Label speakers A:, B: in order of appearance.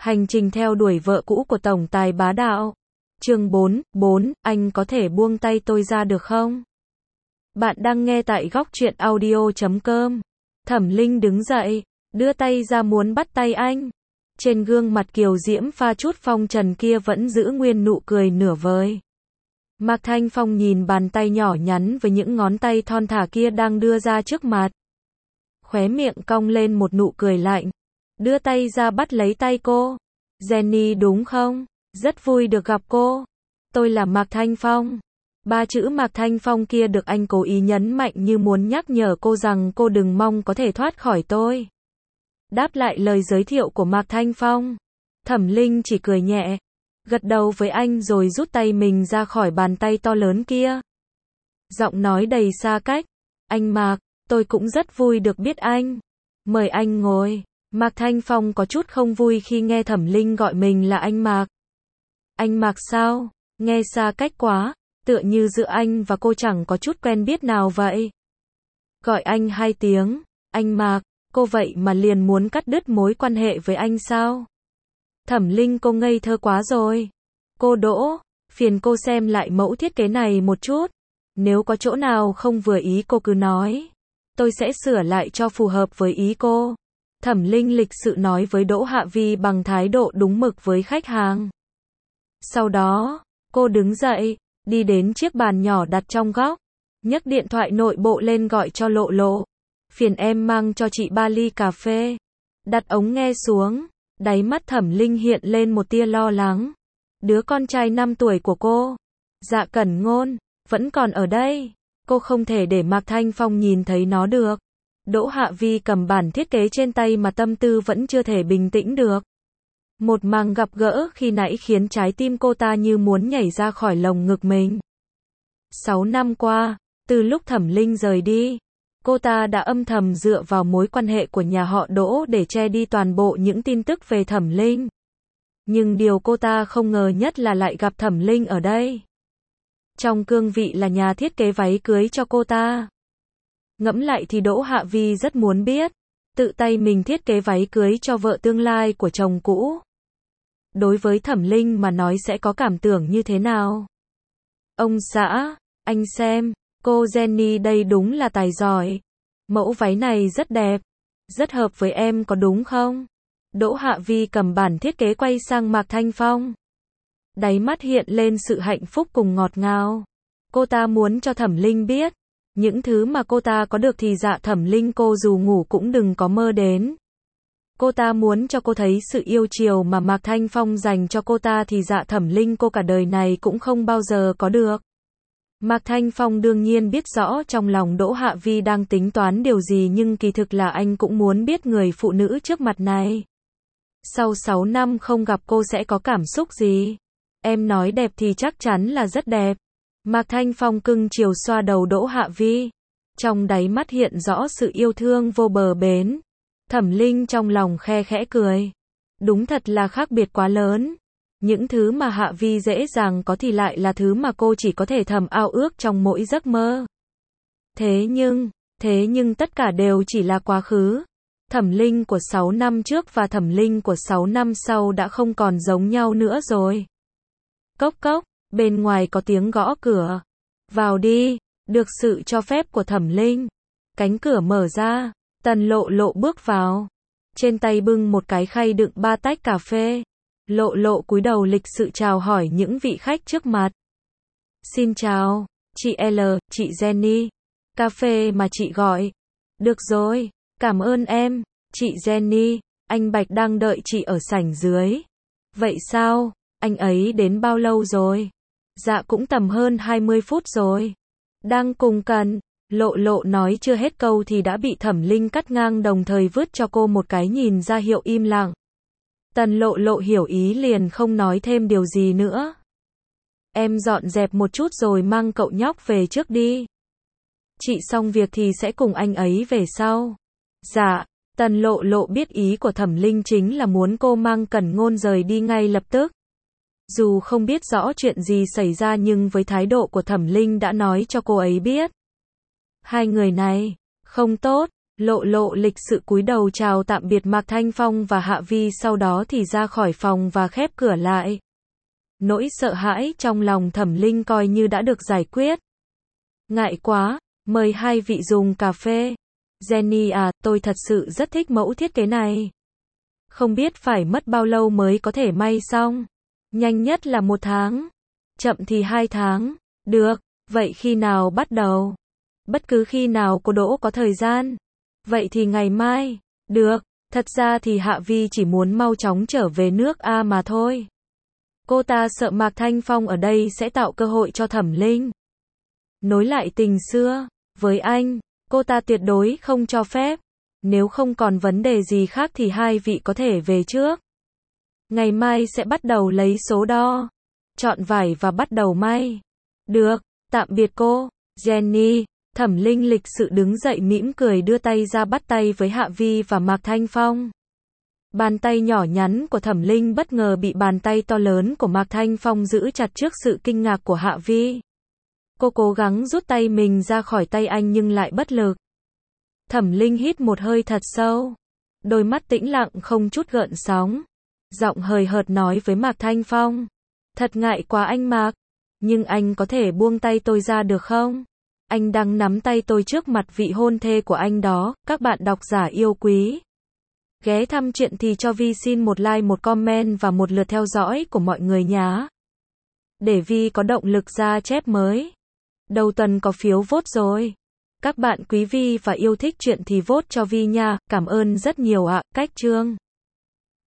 A: Hành trình theo đuổi vợ cũ của tổng tài bá đạo. Chương 4, anh có thể buông tay tôi ra được không? Bạn đang nghe tại góc truyện audio.com. Thẩm Linh đứng dậy, đưa tay ra muốn bắt tay anh. Trên gương mặt kiều diễm pha chút phong trần kia vẫn giữ nguyên nụ cười nửa vời. Mạc Thanh Phong nhìn bàn tay nhỏ nhắn với những ngón tay thon thả kia đang đưa ra trước mặt. Khóe miệng cong lên một nụ cười lạnh. Đưa tay ra bắt lấy tay cô. Jenny đúng không? Rất vui được gặp cô. Tôi là Mạc Thanh Phong. Ba chữ Mạc Thanh Phong kia được anh cố ý nhấn mạnh như muốn nhắc nhở cô rằng cô đừng mong có thể thoát khỏi tôi. Đáp lại lời giới thiệu của Mạc Thanh Phong, Thẩm Linh chỉ cười nhẹ, gật đầu với anh rồi rút tay mình ra khỏi bàn tay to lớn kia. Giọng nói đầy xa cách. Anh Mạc, tôi cũng rất vui được biết anh. Mời anh ngồi. Mạc Thanh Phong có chút không vui khi nghe Thẩm Linh gọi mình là anh Mạc. Anh Mạc sao? Nghe xa cách quá, tựa như giữa anh và cô chẳng có chút quen biết nào vậy. Gọi anh 2 tiếng, anh Mạc, cô vậy mà liền muốn cắt đứt mối quan hệ với anh sao? Thẩm Linh cô ngây thơ quá rồi. Cô Đỗ, phiền cô xem lại mẫu thiết kế này một chút. Nếu có chỗ nào không vừa ý cô cứ nói. Tôi sẽ sửa lại cho phù hợp với ý cô. Thẩm Linh lịch sự nói với Đỗ Hạ Vi bằng thái độ đúng mực với khách hàng. Sau đó, cô đứng dậy, đi đến chiếc bàn nhỏ đặt trong góc, nhấc điện thoại nội bộ lên gọi cho Lộ Lộ. Phiền em mang cho chị 3 ly cà phê. Đặt ống nghe xuống, đáy mắt Thẩm Linh hiện lên một tia lo lắng. Đứa con trai 5 tuổi của cô, Dạ Cẩn Ngôn, vẫn còn ở đây. Cô không thể để Mạc Thanh Phong nhìn thấy nó được. Đỗ Hạ Vi cầm bản thiết kế trên tay mà tâm tư vẫn chưa thể bình tĩnh được. Một màn gặp gỡ khi nãy khiến trái tim cô ta như muốn nhảy ra khỏi lồng ngực mình. 6 năm qua, từ lúc Thẩm Linh rời đi, cô ta đã âm thầm dựa vào mối quan hệ của nhà họ Đỗ để che đi toàn bộ những tin tức về Thẩm Linh. Nhưng điều cô ta không ngờ nhất là lại gặp Thẩm Linh ở đây. Trong cương vị là nhà thiết kế váy cưới cho cô ta. Ngẫm lại thì Đỗ Hạ Vi rất muốn biết, tự tay mình thiết kế váy cưới cho vợ tương lai của chồng cũ. Đối với Thẩm Linh mà nói sẽ có cảm tưởng như thế nào? Ông xã, anh xem, cô Jenny đây đúng là tài giỏi. Mẫu váy này rất đẹp, rất hợp với em có đúng không? Đỗ Hạ Vi cầm bản thiết kế quay sang Mạc Thanh Phong. Đáy mắt hiện lên sự hạnh phúc cùng ngọt ngào. Cô ta muốn cho Thẩm Linh biết, những thứ mà cô ta có được thì Dạ Thẩm Linh cô dù ngủ cũng đừng có mơ đến. Cô ta muốn cho cô thấy sự yêu chiều mà Mạc Thanh Phong dành cho cô ta thì Dạ Thẩm Linh cô cả đời này cũng không bao giờ có được. Mạc Thanh Phong đương nhiên biết rõ trong lòng Đỗ Hạ Vi đang tính toán điều gì, nhưng kỳ thực là anh cũng muốn biết người phụ nữ trước mặt này. Sau 6 năm không gặp cô sẽ có cảm xúc gì? Em nói đẹp thì chắc chắn là rất đẹp. Mạc Thanh Phong cưng chiều xoa đầu Đỗ Hạ Vi. Trong đáy mắt hiện rõ sự yêu thương vô bờ bến. Thẩm Linh trong lòng khe khẽ cười. Đúng thật là khác biệt quá lớn. Những thứ mà Hạ Vi dễ dàng có thì lại là thứ mà cô chỉ có thể thầm ao ước trong mỗi giấc mơ. Thế nhưng tất cả đều chỉ là quá khứ. Thẩm Linh của 6 năm trước và Thẩm Linh của 6 năm sau đã không còn giống nhau nữa rồi. Cốc cốc, bên ngoài có tiếng gõ cửa. Vào đi, được sự cho phép của Thẩm Linh. Cánh cửa mở ra, Tần Lộ Lộ bước vào. Trên tay bưng một cái khay đựng 3 tách cà phê. Lộ Lộ cúi đầu lịch sự chào hỏi những vị khách trước mặt. Xin chào, chị L, chị Jenny. Cà phê mà chị gọi. Được rồi, cảm ơn em, chị Jenny. Anh Bạch đang đợi chị ở sảnh dưới. Vậy sao, anh ấy đến bao lâu rồi? Dạ cũng tầm hơn 20 phút rồi. Đang cùng cần. Lộ Lộ nói chưa hết câu thì đã bị Thẩm Linh cắt ngang, đồng thời vứt cho cô một cái nhìn ra hiệu im lặng. Tần Lộ Lộ hiểu ý liền không nói thêm điều gì nữa. Em dọn dẹp một chút rồi mang cậu nhóc về trước đi. Chị xong việc thì sẽ cùng anh ấy về sau. Dạ, Tần Lộ Lộ biết ý của Thẩm Linh chính là muốn cô mang Cẩn Ngôn rời đi ngay lập tức. Dù không biết rõ chuyện gì xảy ra nhưng với thái độ của Thẩm Linh đã nói cho cô ấy biết. Hai người này, không tốt. Lộ Lộ lịch sự cúi đầu chào tạm biệt Mạc Thanh Phong và Hạ Vi, sau đó thì ra khỏi phòng và khép cửa lại. Nỗi sợ hãi trong lòng Thẩm Linh coi như đã được giải quyết. Ngại quá, mời hai vị dùng cà phê. Jenny à, tôi thật sự rất thích mẫu thiết kế này. Không biết phải mất bao lâu mới có thể may xong. Nhanh nhất là 1 tháng. Chậm thì 2 tháng. Được, vậy khi nào bắt đầu? Bất cứ khi nào cô Đỗ có thời gian. Vậy thì ngày mai. Được, thật ra thì Hạ Vi chỉ muốn mau chóng trở về nước A mà thôi. Cô ta sợ Mạc Thanh Phong ở đây sẽ tạo cơ hội cho Thẩm Linh nối lại tình xưa với anh. Cô ta tuyệt đối không cho phép. Nếu không còn vấn đề gì khác thì hai vị có thể về trước. Ngày mai sẽ bắt đầu lấy số đo, chọn vải và bắt đầu may. Được, tạm biệt cô, Jenny. Thẩm Linh lịch sự đứng dậy mỉm cười đưa tay ra bắt tay với Hạ Vi và Mạc Thanh Phong. Bàn tay nhỏ nhắn của Thẩm Linh bất ngờ bị bàn tay to lớn của Mạc Thanh Phong giữ chặt trước sự kinh ngạc của Hạ Vi. Cô cố gắng rút tay mình ra khỏi tay anh nhưng lại bất lực. Thẩm Linh hít một hơi thật sâu. Đôi mắt tĩnh lặng không chút gợn sóng. Giọng hời hợt nói với Mạc Thanh Phong. Thật ngại quá anh Mạc. Nhưng anh có thể buông tay tôi ra được không? Anh đang nắm tay tôi trước mặt vị hôn thê của anh đó. Các bạn độc giả yêu quý. Ghé thăm chuyện thì cho Vi xin một like, một comment và một lượt theo dõi của mọi người nhé. Để Vi có động lực ra chép mới. Đầu tuần có phiếu vote rồi. Các bạn quý Vi và yêu thích chuyện thì vote cho Vi nha. Cảm ơn rất nhiều ạ. Cách chương.